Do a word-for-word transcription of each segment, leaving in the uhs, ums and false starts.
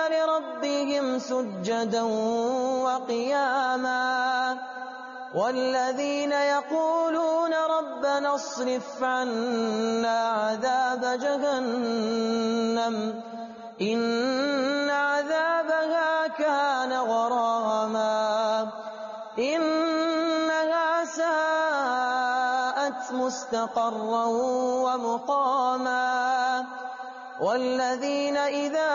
لربهم سجدا وقياما والذين يقولون ربنا اصرف عنا عذاب جهنم إن عذابها كان غراما إنها ساءت مستقرا ومقاما والذين إذا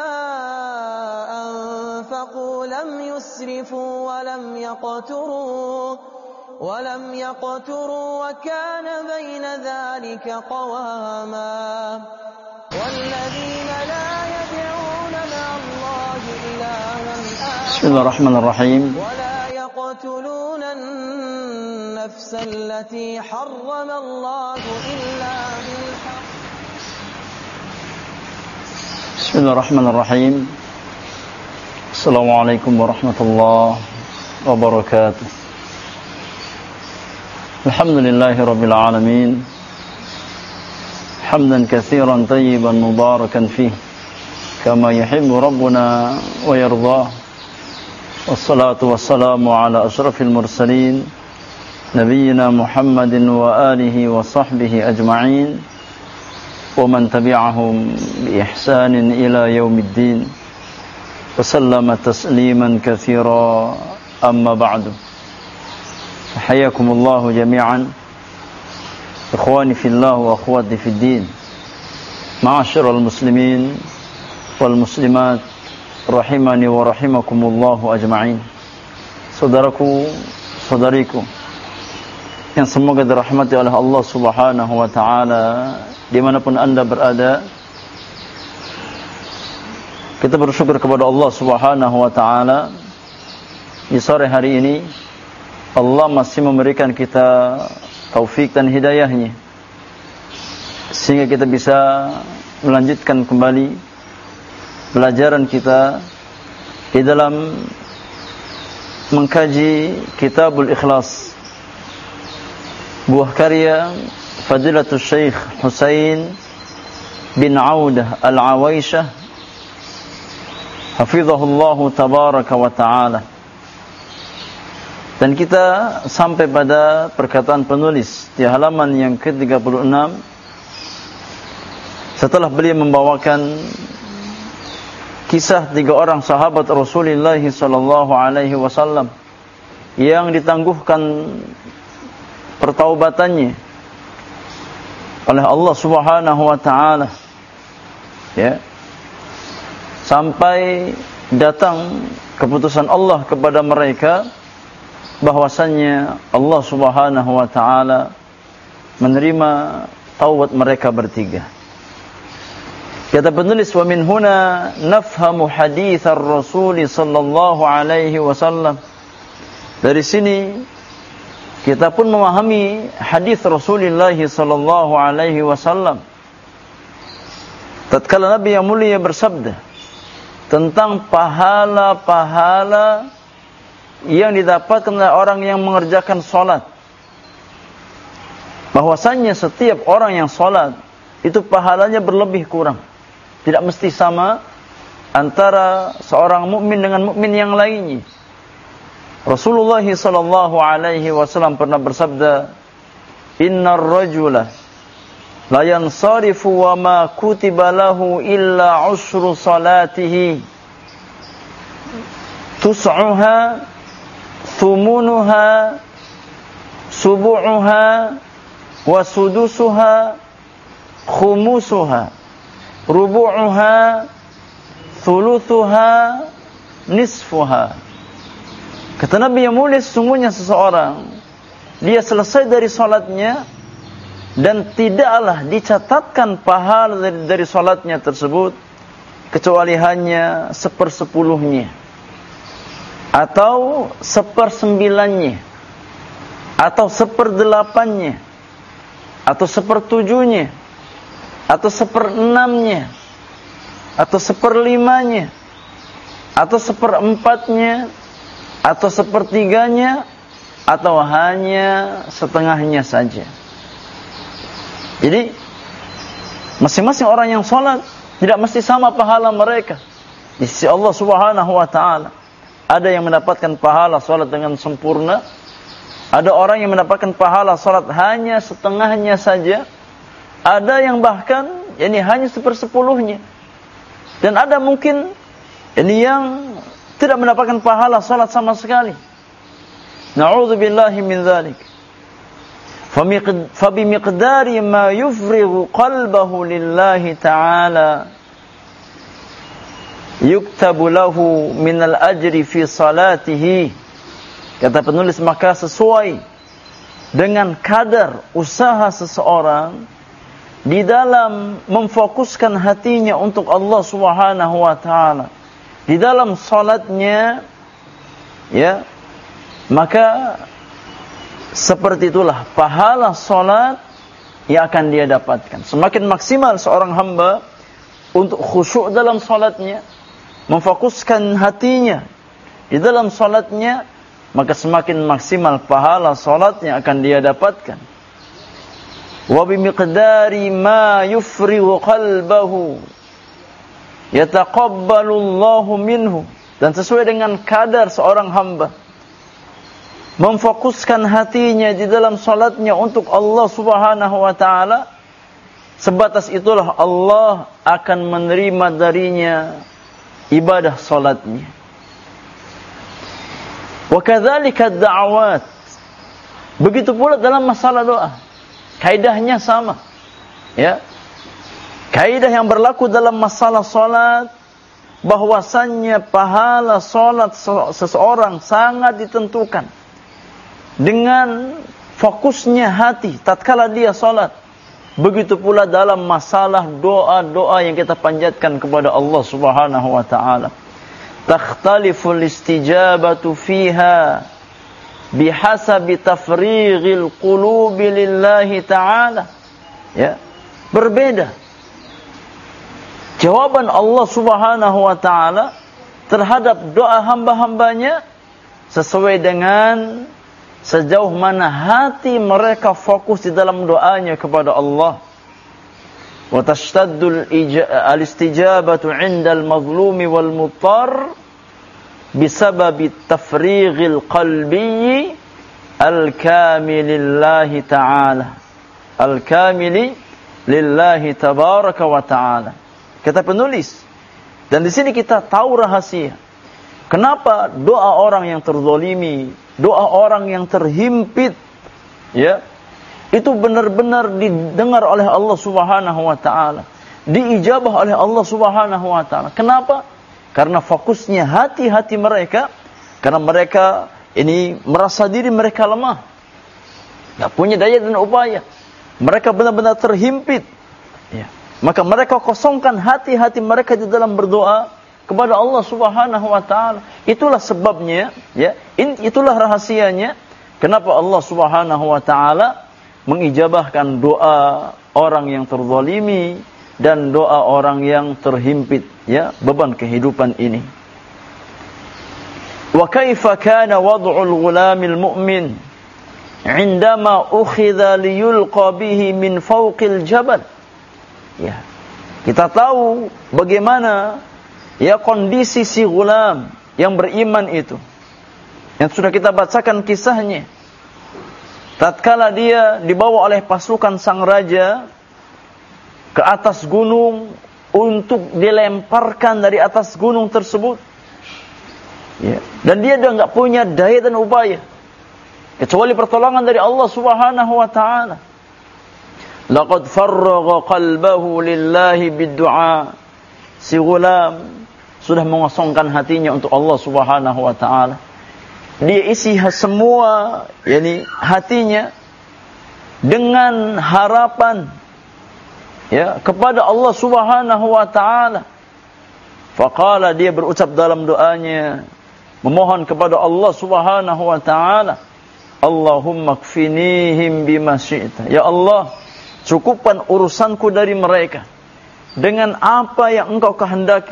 أنفقوا لم يسرفوا ولم يقتروا ولم يقتروا وكان بين ذلك قواما والذين لا يدعون مع الله إلها بسم الله الرحمن الرحيم ولا يقتلون النفس التي حرم الله إلا بالحق بسم الله الرحمن الرحيم السلام عليكم ورحمة الله وبركاته الحمد لله رب العالمين حمدا كثيرا طيبا مباركا فيه كما يحب ربنا ويرضاه والصلاة والسلام على أشرف المرسلين نبينا محمد وآله وصحبه أجمعين ومن تبعهم بإحسان إلى يوم الدين وسلم تسليما كثيرا أما بعد حياكم الله جميعا إخواني في الله وأخواتي في الدين معاشر المسلمين والmuslimat rahimani wa rahimakumullahu ajma'in. Saudaraku, saudariku yang semoga dirahmati oleh Allah Subhanahu wa taala dimanapun Anda berada, kita bersyukur kepada Allah Subhanahu wa taala di sore hari ini Allah masih memberikan kita taufik dan hidayahnya sehingga kita bisa melanjutkan kembali pelajaran kita di dalam mengkaji Kitabul Ikhlas, buah karya Fadilatul Syekh Husain bin Audah Al-Awaisyah hafizahullahu tabaraka wa ta'ala. Dan kita sampai pada perkataan penulis di halaman yang ke tiga puluh enam setelah beliau membawakan kisah tiga orang sahabat Rasulullah sallallahu alaihi wasallam yang ditangguhkan pertaubatannya oleh Allah Subhanahu wa taala, ya, sampai datang keputusan Allah kepada mereka bahwasannya Allah Subhanahu wa taala menerima taubat mereka bertiga. Kata penulis, wa min huna nafhamu hadits ar-rasul sallallahu alaihi wasallam. Dari sini kita pun memahami hadis Rasulullah sallallahu alaihi wasallam tatkala Nabi yang mulia bersabda tentang pahala-pahala yang didapatkan oleh orang yang mengerjakan salat. Bahwasannya setiap orang yang salat itu pahalanya berlebih kurang. Tidak mesti sama antara seorang mukmin dengan mukmin yang lainnya. Rasulullah sallallahu alaihi wasallam pernah bersabda, "Innar rajula la yansarifu wa ma kutiba lahu illa usru salatihi tus'uha thumunuha subu'uha wa sudusuha khumusuha rubu'uha thuluthuha nisfuha." Kata Nabi yang mulia, sesungguhnya seseorang dia selesai dari salatnya dan tidaklah dicatatkan pahala dari, dari salatnya tersebut kecuali hanya sepersepuluhnya atau sepersembilannya atau seperdelapannya atau sepertujuhnya atau seperenamnya atau seperlimanya atau seperempatnya atau sepertiganya atau hanya setengahnya saja. Jadi masing-masing orang yang sholat tidak mesti sama pahala mereka. di sisi Allah Subhanahu wa taala. Ada yang mendapatkan pahala salat dengan sempurna, ada orang yang mendapatkan pahala salat hanya setengahnya saja, ada yang bahkan ini hanya sepersepuluhnya. Dan ada mungkin ini yang tidak mendapatkan pahala salat sama sekali. Na'udzubillahi min dzalik. Fa bimiqdari ma yufrighu qalbahu lillahi ta'ala yuktabu lahu minal ajri fi salatihi. Kata penulis, maka sesuai dengan kadar usaha seseorang di dalam memfokuskan hatinya untuk Allah Subhanahu wa taala di dalam salatnya, ya, maka seperti itulah pahala salat yang akan dia dapatkan. Semakin maksimal seorang hamba untuk khusyuk dalam salatnya, memfokuskan hatinya di dalam salatnya, maka semakin maksimal pahala salat yang akan dia dapatkan. Wa bimiqdari ma yufrighu qalbahu yataqabbalu Allahu minhu. Dan sesuai dengan kadar seorang hamba memfokuskan hatinya di dalam salatnya untuk Allah Subhanahu wa taala, sebatas itulah Allah akan menerima darinya ibadah salatnya. Wa kadzalika ad-da'awat. Begitu pula dalam masalah doa. Kaidahnya sama. Ya. Kaidah yang berlaku dalam masalah salat, bahwasannya pahala salat seseorang sangat ditentukan dengan fokusnya hati tatkala dia salat. Begitu pula dalam masalah doa-doa yang kita panjatkan kepada Allah Subhanahu wa taala. Takhtaliful istijabatu fiha bihasabi tafrighil qulubi lillahi ta'ala. Ya, berbeda jawaban Allah Subhanahu wa taala terhadap doa hamba-hambanya sesuai dengan sejauh mana hati mereka fokus di dalam doanya kepada Allah. Wa tashtaddu al-istijabatu 'inda al-mazlumi wal muttar bisababi tafrighil qalbi al-kamil lillahi ta'ala. Al-kamil lillahi tabaraka wa ta'ala. Kata penulis, dan di sini kita tahu rahasia kenapa doa orang yang terzalimi, doa orang yang terhimpit, ya, itu benar-benar didengar oleh Allah Subhanahu wa taala, diijabah oleh Allah Subhanahu wa taala. Kenapa? Karena fokusnya hati-hati mereka, karena mereka ini merasa diri mereka lemah, enggak punya daya dan upaya. Mereka benar-benar terhimpit, ya. Maka mereka kosongkan hati-hati mereka di dalam berdoa kepada Allah Subhanahu wa taala. Itulah sebabnya, ya, itulah rahasianya kenapa Allah Subhanahu wa taala mengijabahkan doa orang yang terzalimi dan doa orang yang terhimpit, ya, beban kehidupan ini. Wa kaifa kana wad'ul ghulamil mu'min 'indama ukhidha liyulqa bihi min fawqil jabal. Ya. Kita tahu bagaimana, ya, kondisi si gulam yang beriman itu, yang sudah kita bacakan kisahnya. Tatkala dia dibawa oleh pasukan sang raja ke atas gunung untuk dilemparkan dari atas gunung tersebut, ya, dan dia sudah enggak punya daya dan upaya kecuali pertolongan dari Allah Subhanahu wa taala. Laqad farragha qalbahu lillahi bid-du'a. Si gulam sudah mengosongkan hatinya untuk Allah Subhanahu wa taala. Dia isi semua, yakni hatinya dengan harapan, ya, kepada Allah Subhanahu wa taala. Faqala, dia berucap dalam doanya, memohon kepada Allah Subhanahu wa taala, Allahumma kfinihim bima syi'ta. Ya Allah, cukupkan urusanku dari mereka dengan apa yang engkau kehendaki.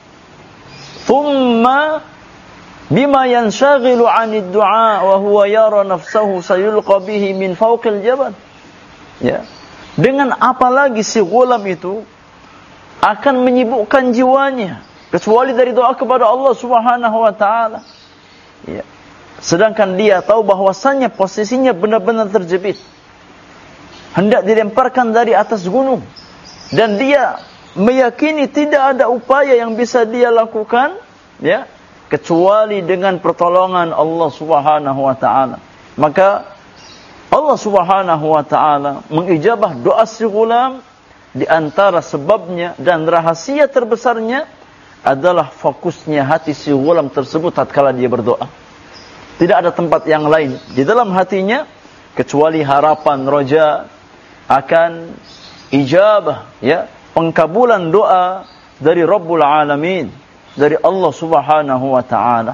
Thumma bima yanshaghilu 'anid du'a wa huwa yara nafsahu sayulqa bihi min fawqil jabal. Ya. Dengan apa lagi si gulam itu akan menyibukkan jiwanya kecuali dari doa kepada Allah Subhanahu wa taala. Ya. Sedangkan dia tahu bahwasannya posisinya benar-benar terjepit, hendak dilemparkan dari atas gunung, dan dia meyakini tidak ada upaya yang bisa dia lakukan, ya, kecuali dengan pertolongan Allah Subhanahu wa taala. Maka Allah Subhanahu wa taala mengijabah doa si ghulam. Di antara sebabnya dan rahasia terbesarnya adalah fokusnya hati si ghulam tersebut tatkala dia berdoa. Tidak ada tempat yang lain di dalam hatinya kecuali harapan roja akan ijabah, ya, pengkabulan doa dari Rabbul Alamin, dari Allah Subhanahu wa taala.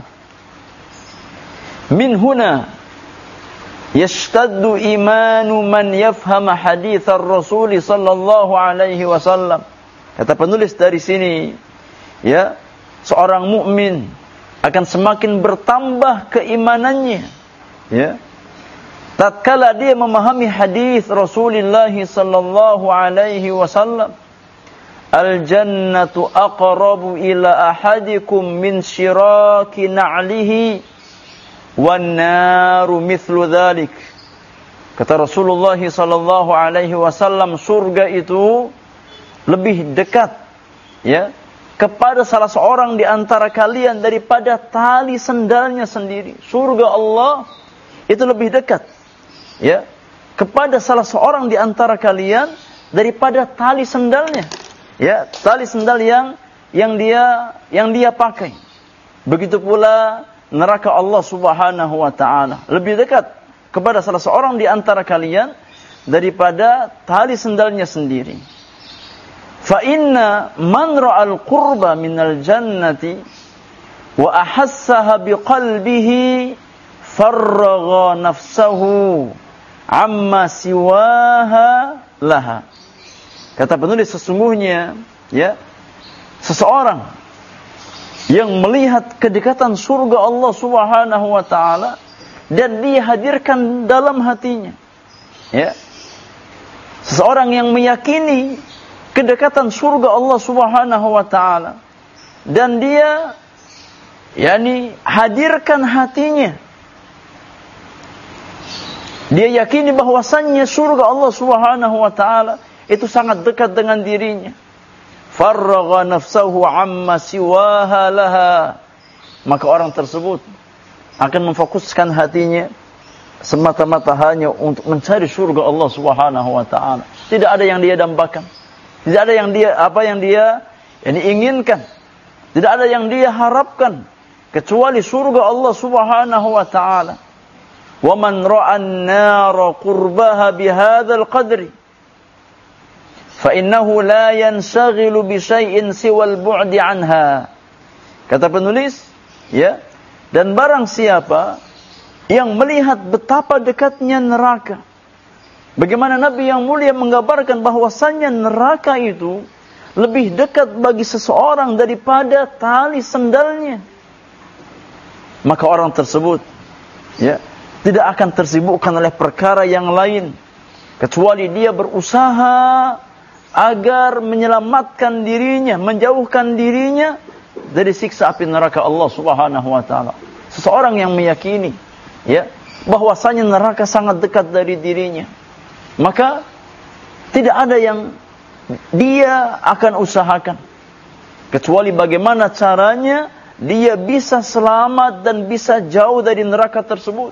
Min huna yashtaddu imanu man yafham hadits ar-rasul sallallahu alaihi wasallam. Kata penulis dari sini, ya, seorang mukmin akan semakin bertambah keimanannya, ya, tatkala dia memahami hadis Rasulullah sallallahu alaihi wasallam, al-jannatu aqrabu ila ahadikum min shiraki na'lihi wan naru mithlu dhalik. Kata Rasulullah sallallahu alaihi wasallam, surga itu lebih dekat, ya, kepada salah seorang di antara kalian daripada tali sendalnya sendiri. Surga Allah itu lebih dekat, ya, kepada salah seorang di antara kalian daripada tali sendalnya, ya, tali sendal yang yang dia yang dia pakai. Begitu pula neraka Allah Subhanahu wa taala lebih dekat kepada salah seorang di antara kalian daripada tali sendalnya sendiri. Fa inna man ra'al qurba minal jannati wa ahassaha biqalbihi farragha nafsahu amma siwaha laha. Kata penulis, sesungguhnya, ya, seseorang yang melihat kedekatan surga Allah Subhanahu wa taala dan dia hadirkan dalam hatinya, ya, seseorang yang meyakini kedekatan surga Allah Subhanahu wa taala dan dia, yakni, hadirkan hatinya, dia yakini bahwasannya surga Allah Subhanahu wa taala itu sangat dekat dengan dirinya. Farragha nafsahu amma siwaha laha. Maka orang tersebut akan memfokuskan hatinya semata-mata hanya untuk mencari surga Allah Subhanahu wa taala. Tidak ada yang dia dambakan. Tidak ada yang dia apa yang dia yang diinginkan. Tidak ada yang dia harapkan kecuali surga Allah Subhanahu wa taala. Wa man ra'a an-nara qurbaha bihadzal qadri fa innahu la yansaghilu bi syai'in siwal bu'di anha. Kata penulis, ya, dan barang siapa yang melihat betapa dekatnya neraka, bagaimana Nabi yang mulia menggambarkan bahwasannya neraka itu lebih dekat bagi seseorang daripada tali sendalnya, maka orang tersebut, ya, tidak akan tersibukkan oleh perkara yang lain kecuali dia berusaha agar menyelamatkan dirinya, menjauhkan dirinya dari siksa api neraka Allah Subhanahu wa taala. Seseorang yang meyakini, ya, bahwasanya neraka sangat dekat dari dirinya, maka tidak ada yang dia akan usahakan kecuali bagaimana caranya dia bisa selamat dan bisa jauh dari neraka tersebut.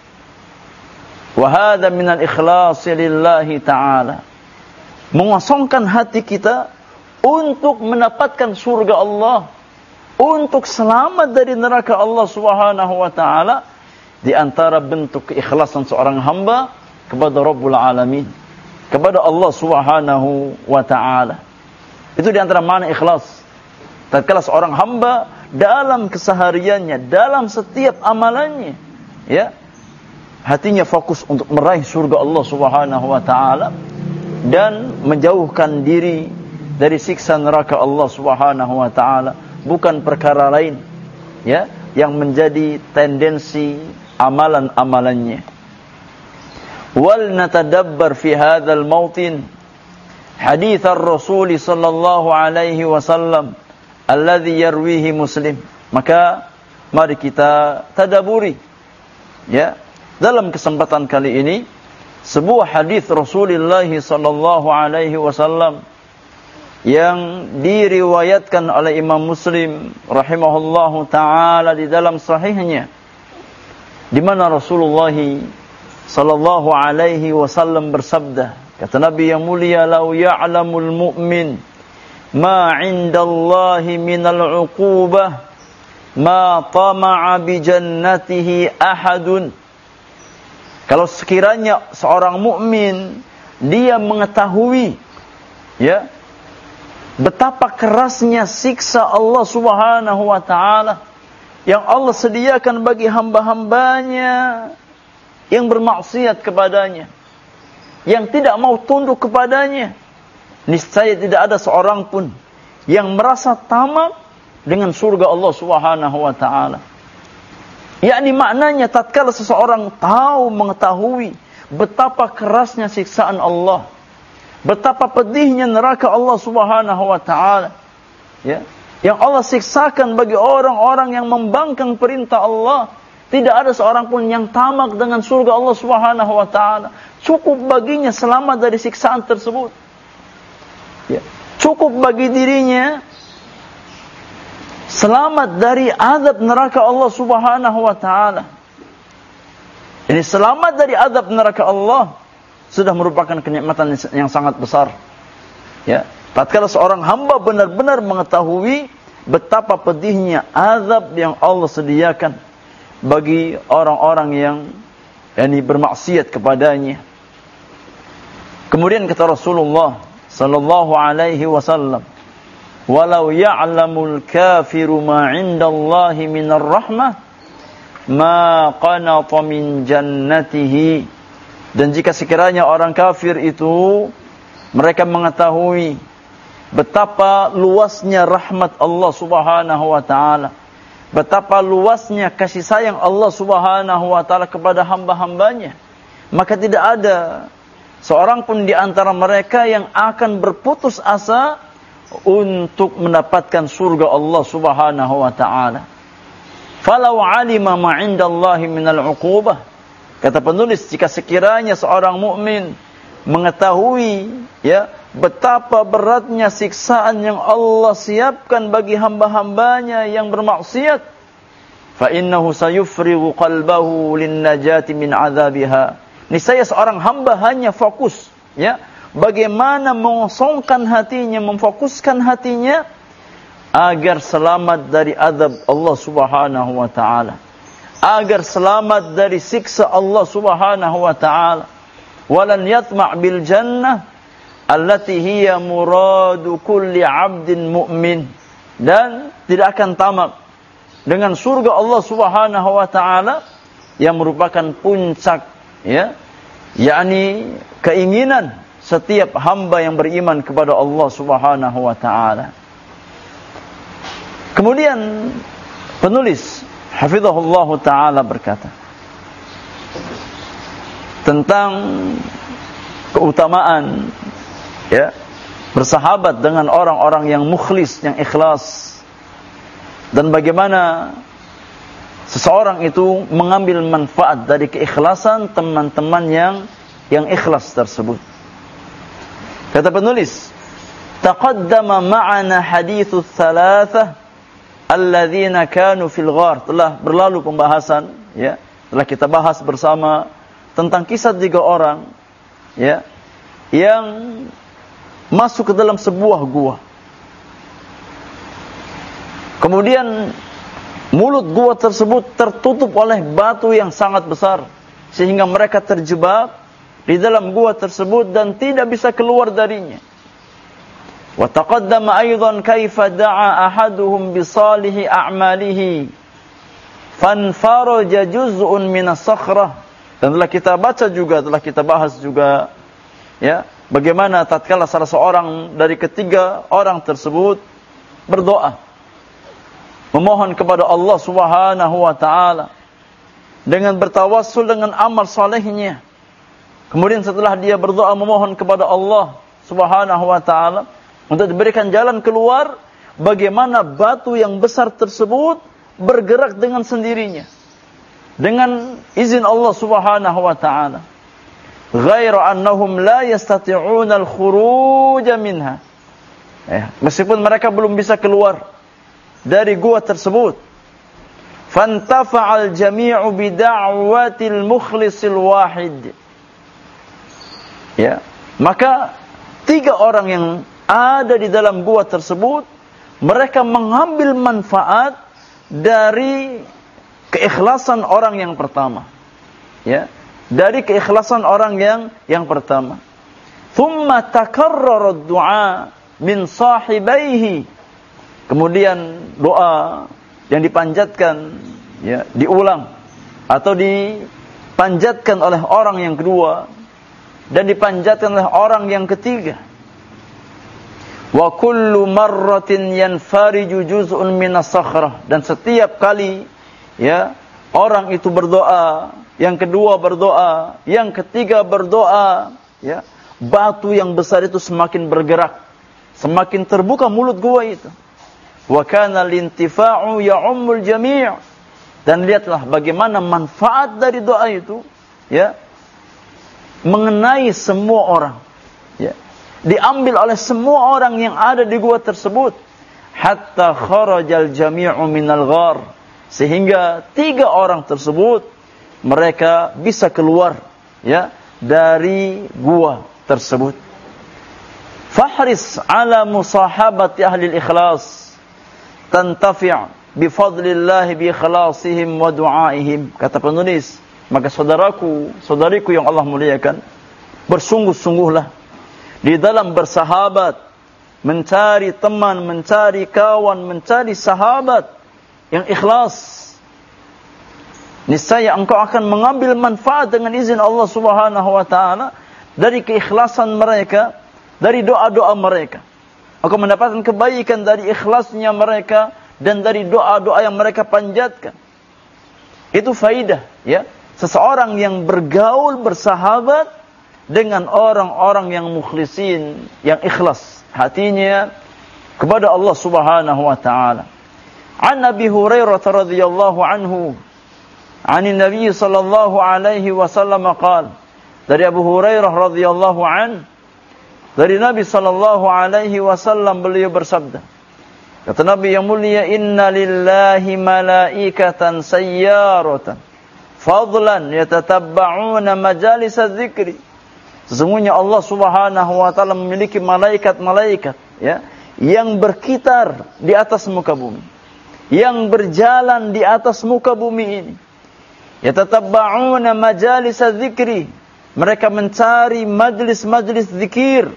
Wa hadza minal ikhlasi lillahi ta'ala. Mengosongkan hati kita untuk mendapatkan surga Allah, untuk selamat dari neraka Allah Subhanahu wa taala, di antara bentuk keikhlasan seorang hamba kepada Rabbul Alamin, kepada Allah Subhanahu wa taala. Itu di antara makna ikhlas. Tatkala seorang hamba dalam kesehariannya, dalam setiap amalannya, ya, hatinya fokus untuk meraih surga Allah Subhanahu wa taala dan menjauhkan diri dari siksa neraka Allah Subhanahu wa taala, bukan perkara lain, ya, yang menjadi tendensi amalan-amalannya. Wal natadabbar fi hadzal mautin hadits ar-rasul sallallahu alaihi wasallam alladhi yarwihi Muslim. Maka mari kita tadaburi ya dalam kesempatan kali ini sebuah hadis Rasulullah sallallahu alaihi wasallam yang diriwayatkan oleh Imam Muslim rahimahullahu taala di dalam sahihnya, di mana Rasulullah sallallahu alaihi wasallam bersabda, kata Nabi yang mulia, "Lau ya'lamul mu'min ma 'indallahi minal 'uqubah ma tama'a bi jannatihi ahadun." Kalau sekiranya seorang mukmin dia mengetahui ya betapa kerasnya siksa Allah Subhanahu wa taala yang Allah sediakan bagi hamba-hambanya yang bermaksiat kepadanya, yang tidak mau tunduk kepadanya, niscaya tidak ada seorang pun yang merasa tamak dengan surga Allah Subhanahu wa taala. Yakni maknanya tatkala seseorang tahu mengetahui betapa kerasnya siksaan Allah, betapa pedihnya neraka Allah Subhanahu wa taala, ya, yang Allah siksakan bagi orang-orang yang membangkang perintah Allah, tidak ada seorang pun yang tamak dengan surga Allah Subhanahu wa taala. Cukup baginya selamat dari siksaan tersebut. Ya, cukup bagi dirinya selamat dari azab neraka Allah Subhanahu wa taala. Ini selamat dari azab neraka Allah sudah merupakan kenikmatan yang sangat besar. Ya, tatkala seorang hamba benar-benar mengetahui betapa pedihnya azab yang Allah sediakan bagi orang-orang yang yakni bermaksiat kepadanya. Kemudian kata Rasulullah sallallahu alaihi wasallam, "Walau ya'lamul kafiru ma 'indallahi minar rahmah ma qanata min jannatihi." Dan jika sekiranya orang kafir itu mereka mengetahui betapa luasnya rahmat Allah Subhanahu wa taala, betapa luasnya kasih sayang Allah Subhanahu wa taala kepada hamba-hambanya, maka tidak ada seorang pun di antara mereka yang akan berputus asa untuk mendapatkan surga Allah Subhanahu wa taala. Falau 'alima ma 'indallahi minal 'uqubah. Kata penulis, jika sekiranya seorang mukmin mengetahui ya betapa beratnya siksaan yang Allah siapkan bagi hamba-hambanya yang bermaksiat, fa innahu sayufrighu qalbahu linnajati min adzabiha. Niscaya seorang hamba hanya fokus ya bagaimana mengosongkan hatinya, memfokuskan hatinya agar selamat dari azab Allah Subhanahu wa taala, agar selamat dari siksa Allah Subhanahu wa taala. Walan yatma' bil jannah allati hiya muradu kulli 'abdin mu'min, dan tidak akan tamak dengan surga Allah Subhanahu wa taala yang merupakan puncak ya yakni keinginan setiap hamba yang beriman kepada Allah Subhanahu wa taala. Kemudian penulis hafizahullah taala berkata tentang keutamaan ya bersahabat dengan orang-orang yang mukhlis, yang ikhlas, dan bagaimana seseorang itu mengambil manfaat dari keikhlasan teman-teman yang yang ikhlas tersebut. Kata penulis, taqaddama ma'ana haditsus tsalatsah alladzina kanu fil ghar. Telah berlalu pembahasan ya, telah kita bahas bersama tentang kisah tiga orang ya yang masuk ke dalam sebuah gua. Kemudian mulut gua tersebut tertutup oleh batu yang sangat besar sehingga mereka terjebak di dalam gua tersebut dan tidak bisa keluar darinya. Wa taqaddama aidan kaifa da'a ahaduhum bi salihi a'malihi fanfaraja juz'un min as-sakhrah. Dan telah kita baca juga, telah kita bahas juga ya, bagaimana tatkala salah seorang dari ketiga orang tersebut berdoa memohon kepada Allah Subhanahu wa taala dengan bertawassul dengan amal salehnya. Kemudian setelah dia berdoa memohon kepada Allah Subhanahu wa taala untuk diberikan jalan keluar, bagaimana batu yang besar tersebut bergerak dengan sendirinya dengan izin Allah Subhanahu wa taala. Ghairu annahum la yastati'una al-khuruj minha. Ya, meskipun mereka belum bisa keluar dari gua tersebut. Fantafa'al jami'u bida'watil mukhlisil wahid. Ya, maka tiga orang yang ada di dalam gua tersebut, mereka mengambil manfaat dari keikhlasan orang yang pertama. Ya, dari keikhlasan orang yang yang pertama. Thumma takarrara ad-du'a min sahibaihi. Kemudian doa yang dipanjatkan, ya, diulang atau dipanjatkan oleh orang yang kedua dan dipanjatkan oleh orang yang ketiga. Wa kullu marratin yanfariju juz'un minas sakhrah, dan setiap kali, ya, orang itu berdoa, yang kedua berdoa, yang ketiga berdoa, ya, batu yang besar itu semakin bergerak, semakin terbuka mulut gua itu. Wa kana lintifa'u ya'ummul jami', dan lihatlah bagaimana manfaat dari doa itu, ya, mengenai semua orang, ya, diambil oleh semua orang yang ada di gua tersebut, hatta kharajal jami'u minal ghar, sehingga tiga orang tersebut mereka bisa keluar, ya, dari gua tersebut. Fahris ala musahabati ahli al-ikhlas tantafi' bifadlillah bi ikhlasihim wa du'aihim. Kata penulis, maka saudaraku, saudariku yang Allah muliakan, bersungguh-sungguhlah di dalam bersahabat, mencari teman, mencari kawan, mencari sahabat yang ikhlas. Niscaya engkau akan mengambil manfaat dengan izin Allah Subhanahu wa taala dari keikhlasan mereka, dari doa-doa mereka. Engkau mendapatkan kebaikan dari ikhlasnya mereka dan dari doa-doa yang mereka panjatkan. Itu faidah, ya. Seseorang yang bergaul, bersahabat dengan orang-orang yang mukhlisin, yang ikhlas hatinya kepada Allah Subhanahu wa taala. An Abi Hurairah radhiyallahu anhu, anin Nabi sallallahu alaihi wasallam qala, dari Abu Hurairah radhiyallahu an, dari Nabi sallallahu alaihi wasallam beliau bersabda, kata Nabi yang mulia, inna lillahi malaikatan sayyaratan fadlan yatatabba'una majalis adz-dzikri. Sesungguhnya Allah Subhanahu wa taala memiliki malaikat-malaikat, ya, yang berkitar di atas muka bumi, yang berjalan di atas muka bumi ini. Yatatabba'una majalis adz-dzikri, mereka mencari majlis-majlis zikir,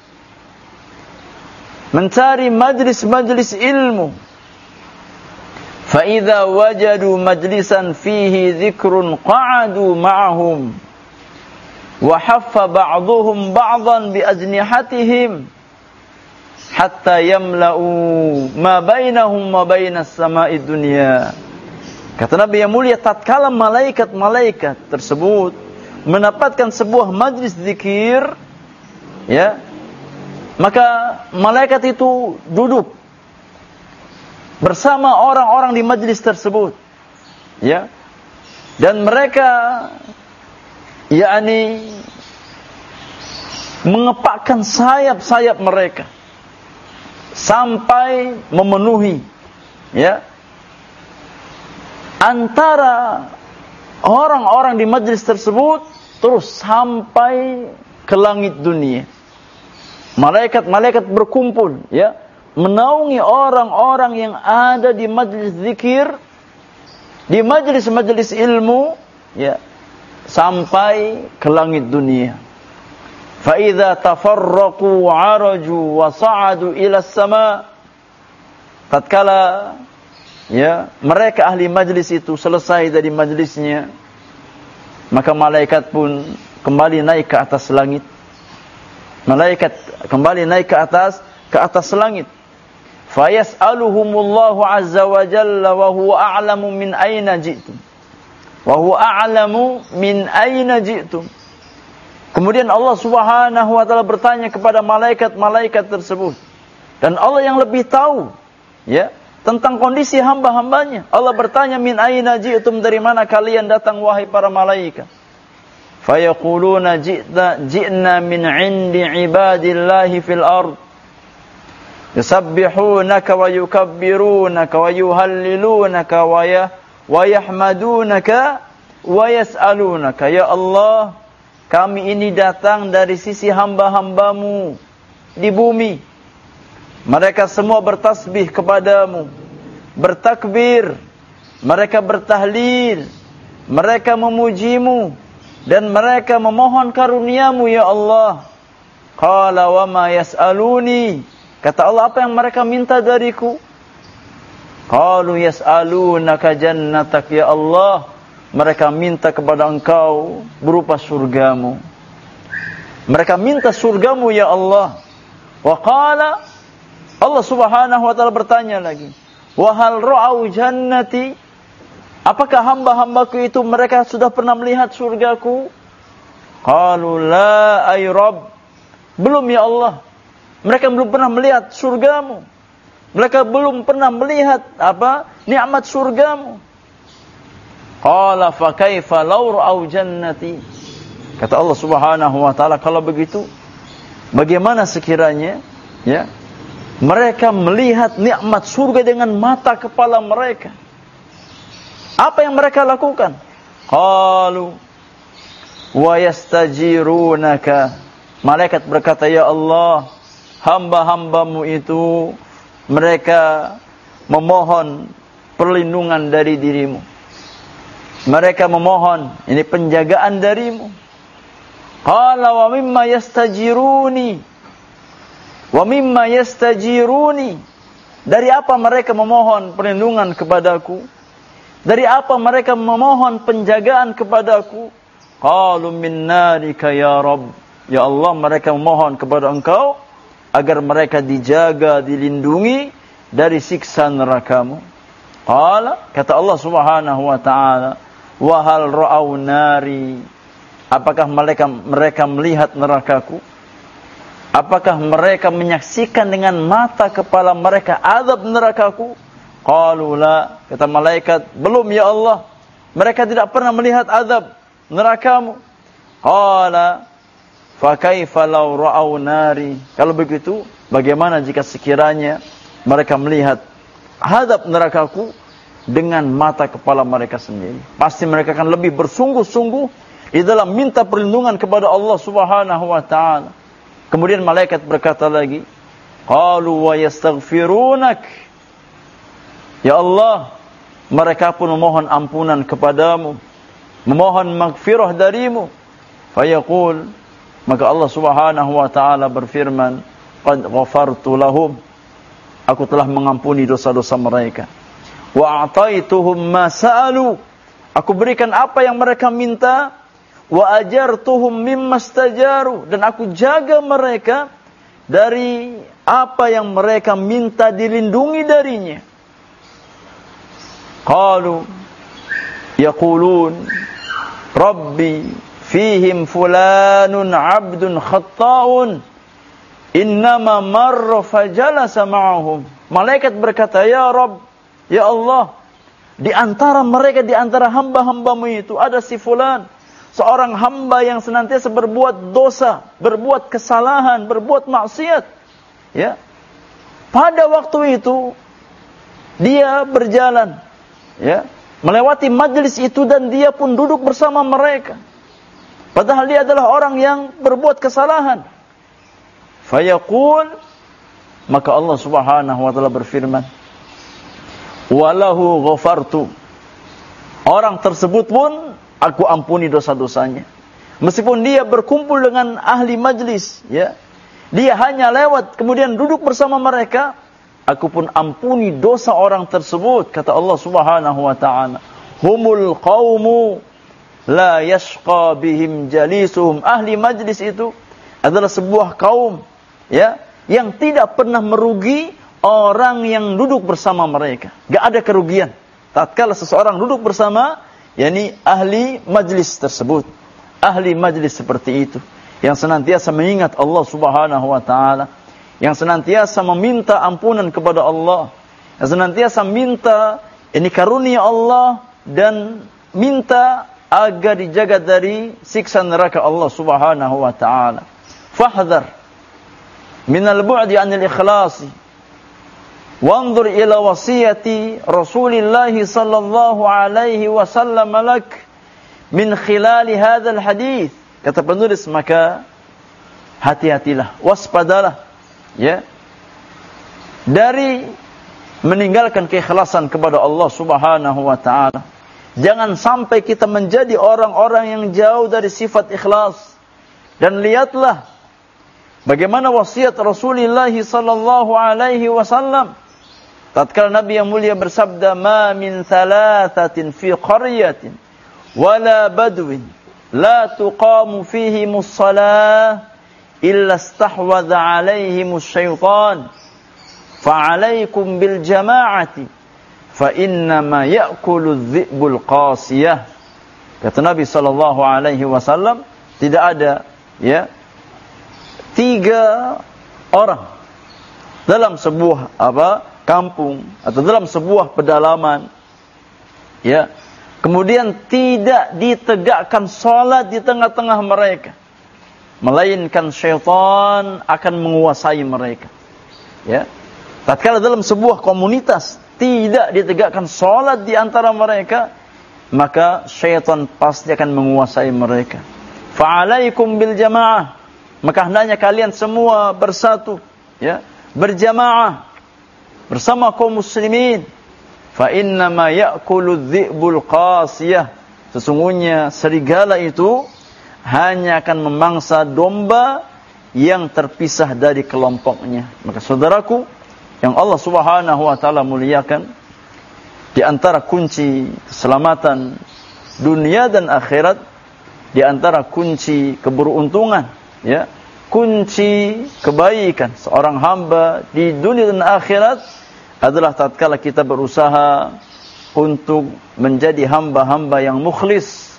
mencari majlis-majlis ilmu. Fa idza wajadu majlisan fihi dzikrun qa'adu ma'ahum wa haffa ba'dhuhum ba'dhan bi ajnihatihim hatta yamla'u ma bainahum wa bainas sama'i dunya. Kata Nabi yang mulia, tatkala malaikat-malaikat tersebut mendapatkan sebuah majlis zikir, ya, maka malaikat itu duduk bersama orang-orang di majlis tersebut, ya, dan mereka, yakni, mengepakkan sayap-sayap mereka sampai memenuhi, ya, antara orang-orang di majlis tersebut terus sampai ke langit dunia. Malaikat-malaikat berkumpul, ya, menaungi orang-orang yang ada di majlis zikir, di majlis-majlis ilmu, ya, sampai ke langit dunia. Fa idza tafarraqu 'araju wa sa'adu ila as-sama'. Tatkala, ya, mereka ahli majlis itu selesai dari majlisnya, maka malaikat pun kembali naik ke atas langit. Malaikat kembali naik ke atas ke atas langit. Fayas'aluhumullahu azza wa jalla wa huwa a'lamu min aina ji'tum. Wa huwa a'lamu min aina ji'tum. Kemudian Allah Subhanahu wa taala bertanya kepada malaikat-malaikat tersebut, dan Allah yang lebih tahu ya, tentang kondisi hamba-hambanya. Allah bertanya, min aina ji'tum, dari mana kalian datang wahai para malaikat? Fayaquluna ji'na ji'na min 'indi ibadillahi fil ard. Yusabbihunaka wa yukabbirunaka wa yuhallilunaka wa ya wa yahmadunaka wa yas'alunaka. Ya Allah, kami ini datang dari sisi hamba-hambamu di bumi. Mereka semua bertasbih kepadamu, bertakbir, mereka bertahlil, mereka memujimu, dan mereka memohon karuniamu ya Allah. Qala wa ma yas'aluni. Kata Allah, apa yang mereka minta dariku? Qalu yas'alunaka jannatak ya Allah. Mereka minta kepada engkau berupa surgamu. Mereka minta surgamu ya Allah. Wa qala, Allah subhanahu wa ta'ala bertanya lagi, wa hal ra'au jannati, apakah hamba-hambaku itu mereka sudah pernah melihat surgaku? Qalu la ay Rabb, belum ya Allah. Mereka belum pernah melihat surgamu. Mereka belum pernah melihat apa? Nikmat surgamu. Qala fa kaifa law ra'au jannati. Kata Allah Subhanahu wa taala, kalau begitu bagaimana sekiranya ya mereka melihat nikmat surga dengan mata kepala mereka? Apa yang mereka lakukan? Qalu wa yastajirunaka. Malaikat berkata, ya Allah, hamba-hambamu itu mereka memohon perlindungan dari dirimu. Mereka memohon ini penjagaan darimu. Qala wa mimma yastajiruni. Wa mimma yastajiruni. Dari apa mereka memohon perlindungan kepadaku? Dari apa mereka memohon penjagaan kepadaku? Qalu min narika ya Rabb. Ya Allah, mereka memohon kepada engkau agar mereka dijaga, dilindungi dari siksa nerakamu. Qala, kata Allah Subhanahu wa taala, wa hal ra'au nari. Apakah mereka mereka melihat nerakaku? Apakah mereka menyaksikan dengan mata kepala mereka azab nerakaku? Qalu la, kata malaikat, belum ya Allah. Mereka tidak pernah melihat azab nerakamu. Qala fa kaifa law ra'au nari. Kalau begitu, bagaimana jika sekiranya mereka melihat azab nerakaku dengan mata kepala mereka sendiri? Pasti mereka akan lebih bersungguh-sungguh di dalam minta perlindungan kepada Allah Subhanahu wa taala. Kemudian malaikat berkata lagi, qalu wa yastaghfirunak. Ya Allah, mereka pun memohon ampunan kepadamu, memohon maghfirah darimu. Fayaqul, maka Allah Subhanahu wa taala berfirman, qad ghafartu lahum. Aku telah mengampuni dosa-dosa mereka. Wa a'taituhum ma sa'alu. Aku berikan apa yang mereka minta. Wa ajartuhum mimma stajaru. Dan aku jaga mereka dari apa yang mereka minta dilindungi darinya. Qalu yaqulun Rabbi fihim fulanun abdun khatta'un innama marra fajalasa ma'ahum. Malaikat berkata, ya Rabb, ya Allah, di antara mereka, di antara hamba-hambamu itu ada si fulan, seorang hamba yang senantiasa berbuat dosa, berbuat kesalahan, berbuat maksiat. Ya. Pada waktu itu dia berjalan, ya, melewati majlis itu dan dia pun duduk bersama mereka. Padahal dia adalah orang yang berbuat kesalahan. Fayaqul, maka Allah Subhanahu wa taala berfirman, walahu ghafartu. Orang tersebut pun aku ampuni dosa-dosanya. Meskipun dia berkumpul dengan ahli majlis, ya, dia hanya lewat kemudian duduk bersama mereka, aku pun ampuni dosa orang tersebut. Kata Allah Subhanahu wa taala, humul qaumu la yashqa bihim jalisuhum. Ahli majlis itu adalah sebuah kaum, ya, yang tidak pernah merugi orang yang duduk bersama mereka. Gak ada kerugian tatkala seseorang duduk bersama, yakni ahli majlis tersebut. Ahli majlis seperti itu, yang senantiasa mengingat Allah Subhanahu wa taala, yang senantiasa meminta ampunan kepada Allah, senantiasa minta ini karunia Allah dan minta agar dijaga dari siksa neraka Allah Subhanahu wa taala. Fahdhar minal bu'di 'anil ikhlasi wanzur ila wasiyati Rasulillah sallallahu alaihi wasallam lak min khilali hadzal hadits. Kata penulis, maka hati-hatilah, waspadalah ya dari meninggalkan keikhlasan kepada Allah Subhanahu wa taala. Jangan sampai kita menjadi orang-orang yang jauh dari sifat ikhlas. Dan lihatlah bagaimana wasiat Rasulullah sallallahu alaihi wasallam tatkala Nabi yang mulia bersabda, "Ma min thalathatin fi qaryatin wala badwin la tuqamu fihimus shalah illa istahwadha alaihimus syaitan fa'alaikum bil jama'ati fa innama ya'kulu dhi'bul qasiyah." Kata Nabi sallallahu alaihi wasallam, tidak ada ya tiga orang dalam sebuah apa kampung atau dalam sebuah pedalaman ya kemudian tidak ditegakkan salat di tengah-tengah mereka, melainkan syaitan akan menguasai mereka. Ya, tatkala dalam sebuah komunitas tidak ditegakkan salat di antara mereka, maka syaitan pasti akan menguasai mereka. Fa'alaikum bil jamaah, maka hendaknya kalian semua bersatu ya, berjamaah bersama kaum muslimin. Fa inna ma ya'kulu dhi'bul qasiyah, sesungguhnya serigala itu hanya akan memangsa domba yang terpisah dari kelompoknya. Maka saudaraku yang Allah Subhanahu wa taala muliakan, di antara kunci keselamatan dunia dan akhirat, di antara kunci keberuntungan ya, kunci kebaikan seorang hamba di dunia dan akhirat adalah tatkala kita berusaha untuk menjadi hamba-hamba yang mukhlis,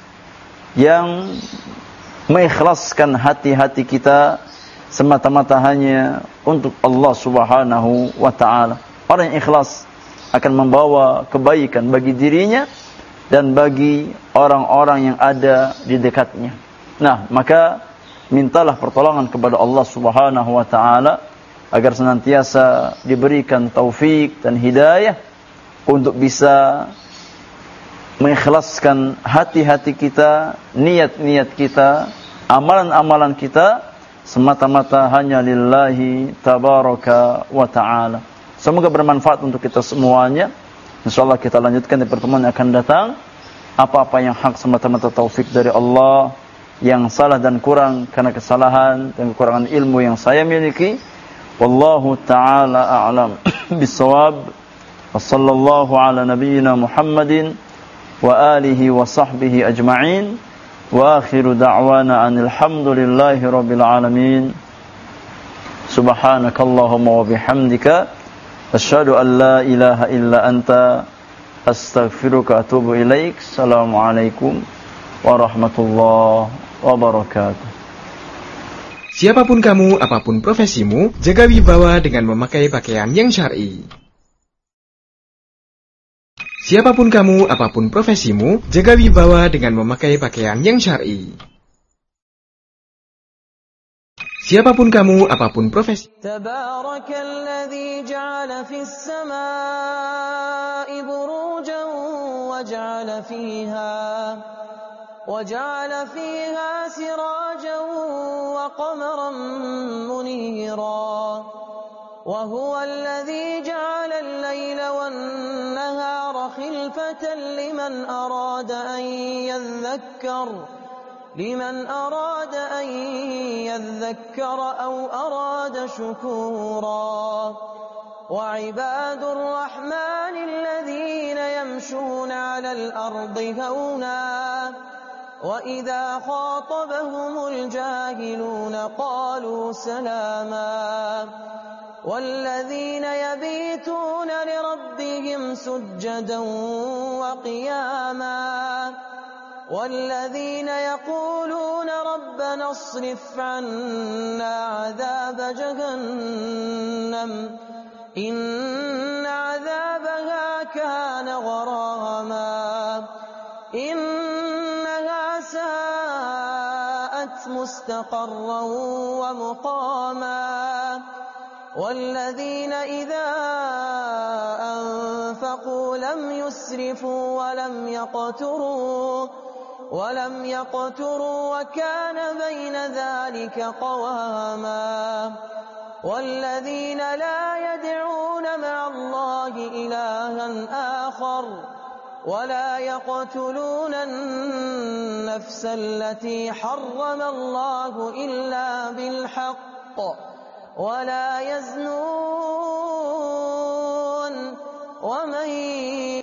yang mengikhlaskan hati-hati kita semata-mata hanya untuk Allah Subhanahu wa taala. Orang yang ikhlas akan membawa kebaikan bagi dirinya dan bagi orang-orang yang ada di dekatnya. Nah, maka mintalah pertolongan kepada Allah Subhanahu wa taala agar senantiasa diberikan taufik dan hidayah untuk bisa mengikhlaskan hati-hati kita, niat-niat kita, amalan-amalan kita semata-mata hanya lillahi tabaraka wa ta'ala. Semoga bermanfaat untuk kita semuanya. InsyaAllah kita lanjutkan di pertemuan yang akan datang. Apa-apa yang hak semata-mata taufik dari Allah, yang salah dan kurang karena kesalahan dan kekurangan ilmu yang saya miliki, wallahu ta'ala a'lam bisawab. Wa sallallahu ala nabiyyina Muhammadin wa alihi wa sahbihi ajma'in. Wa akhiru da'wana anil hamdulillahi rabbil alamin. Subhanakallahumma wa bihamdika asyhadu an la ilaha illa anta astaghfiruka wa atubu ilaik. Assalamualaikum warahmatullahi wabarakatuh. Siapapun kamu, apapun profesimu, jaga wibawa dengan memakai pakaian yang syar'i. Siapapun kamu, apapun profesimu, jaga wibawa dengan memakai pakaian yang syar'i. Siapapun kamu, apapun profesi. Tabarakalladzi ja'ala fis samaa'i burujan wa ja'ala fiha wa ja'ala fiha sirajan wa qamaran munira. وهو الذي جعل الليل والنهار خلفة لمن أراد أن يذكر لمن أراد أن يذكر أو أراد شكورا وعباد الرحمن الذين يمشون على الأرض هونا وإذا خاطبهم الجاهلون قالوا سلاما والذين يبيتون لربهم سجدا وقياما والذين يقولون ربنا اصرف عنا عذاب جهنم إن عذاب كان غراما إنها ساءت مستقرا ومقاما والذين إذا أنفقوا لم يسرفوا ولم يقتروا ولم يقتروا وكان بين ذلك قواما والذين لا يدعون مع الله إلها آخر ولا يقتلون النفس التي حرم الله إلا بالحق ولا يزنون ومن